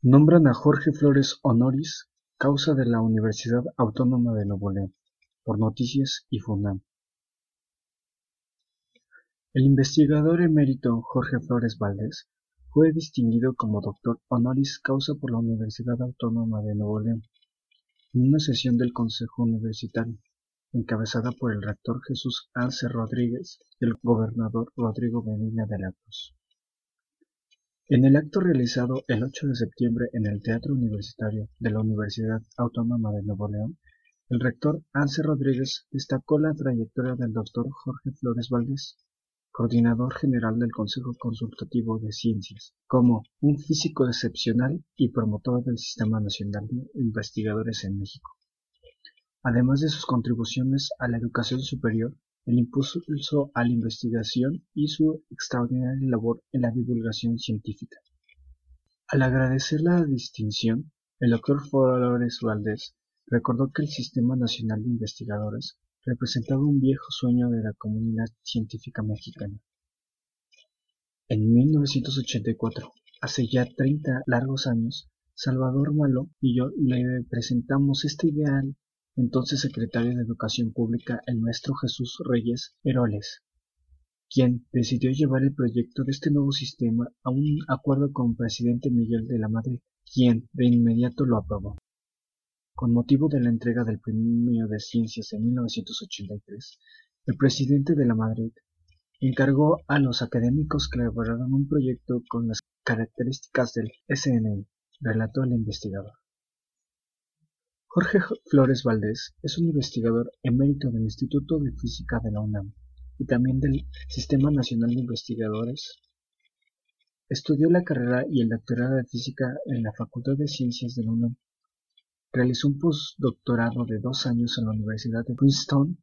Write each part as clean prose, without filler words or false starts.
Nombran a Jorge Flores honoris causa de la Universidad Autónoma de Nuevo León, por Noticias y Funam. El investigador emérito Jorge Flores Valdés fue distinguido como doctor honoris causa por la Universidad Autónoma de Nuevo León en una sesión del Consejo Universitario, encabezada por el rector Jesús Arce Rodríguez y el gobernador Rodrigo Medina de la Cruz. En el acto realizado el 8 de septiembre en el Teatro Universitario de la Universidad Autónoma de Nuevo León, el rector Arce Rodríguez destacó la trayectoria del doctor Jorge Flores Valdés, coordinador general del Consejo Consultivo de Ciencias, como un físico excepcional y promotor del Sistema Nacional de Investigadores en México. Además de sus contribuciones a la educación superior, el impulso a la investigación y su extraordinaria labor en la divulgación científica. Al agradecer la distinción, el doctor Flores Valdés recordó que el Sistema Nacional de Investigadores representaba un viejo sueño de la comunidad científica mexicana. En 1984, hace ya 30 largos años, Salvador Malo y yo le presentamos este idea al entonces secretario de Educación Pública, el maestro Jesús Reyes Heroles, quien decidió llevar el proyecto de este nuevo sistema a un acuerdo con el presidente Miguel de la Madrid, quien de inmediato lo aprobó. Con motivo de la entrega del Premio de Ciencias en 1983, el presidente de la Madrid encargó a los académicos que elaboraran un proyecto con las características del SNI, relató el investigador. Jorge Flores Valdés es un investigador emérito del Instituto de Física de la UNAM y también del Sistema Nacional de Investigadores. Estudió la carrera y el doctorado de Física en la Facultad de Ciencias de la UNAM. Realizó un postdoctorado de 2 años en la Universidad de Princeton.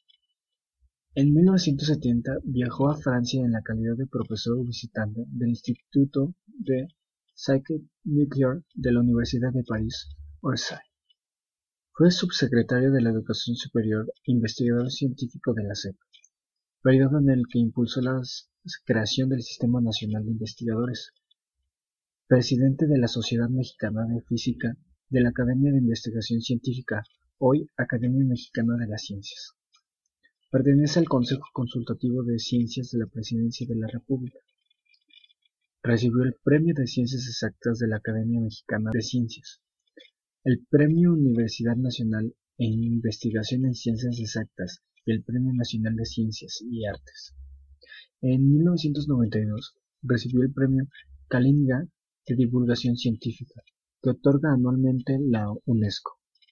En 1970 viajó a Francia en la calidad de profesor visitante del Instituto de Physique Nucléaire de la Universidad de París-Orsay. Fue subsecretario de la Educación Superior e investigador científico de la SEP, periodo en el que impulsó la creación del Sistema Nacional de Investigadores, presidente de la Sociedad Mexicana de Física, de la Academia de Investigación Científica, hoy Academia Mexicana de las Ciencias. Pertenece al Consejo Consultivo de Ciencias de la Presidencia de la República. Recibió el Premio de Ciencias Exactas de la Academia Mexicana de Ciencias, el Premio Universidad Nacional en Investigación en Ciencias Exactas y el Premio Nacional de Ciencias y Artes. En 1992 recibió el Premio Kalinga de Divulgación Científica, que otorga anualmente la UNESCO.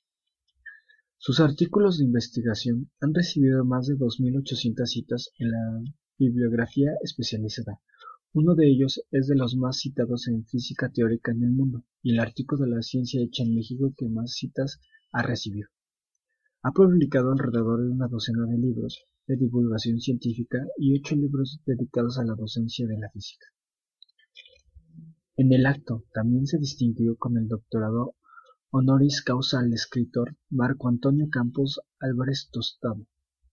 Sus artículos de investigación han recibido más de 2.800 citas en la bibliografía especializada. Uno de ellos es de los más citados en física teórica en el mundo, y el artículo de la ciencia hecha en México que más citas ha recibido. Ha publicado alrededor de una docena de libros de divulgación científica y 8 libros dedicados a la docencia de la física. En el acto también se distinguió con el doctorado honoris causa al escritor Marco Antonio Campos Álvarez Tostado,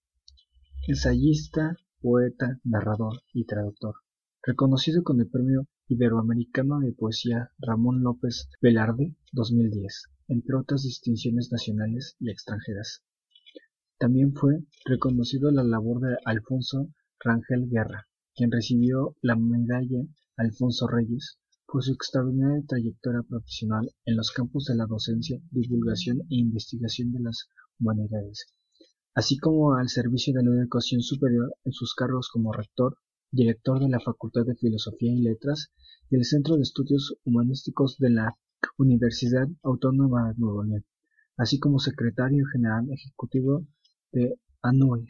ensayista, poeta, narrador y traductor, reconocido con el Premio Iberoamericano de Poesía Ramón López Velarde 2010, entre otras distinciones nacionales y extranjeras. También fue reconocido la labor de Alfonso Rangel Guerra, quien recibió la medalla Alfonso Reyes por su extraordinaria trayectoria profesional en los campos de la docencia, divulgación e investigación de las humanidades, así como al servicio de la educación superior en sus cargos como rector, director de la Facultad de Filosofía y Letras y el Centro de Estudios Humanísticos de la Universidad Autónoma de Nuevo León, así como secretario general ejecutivo de ANUE.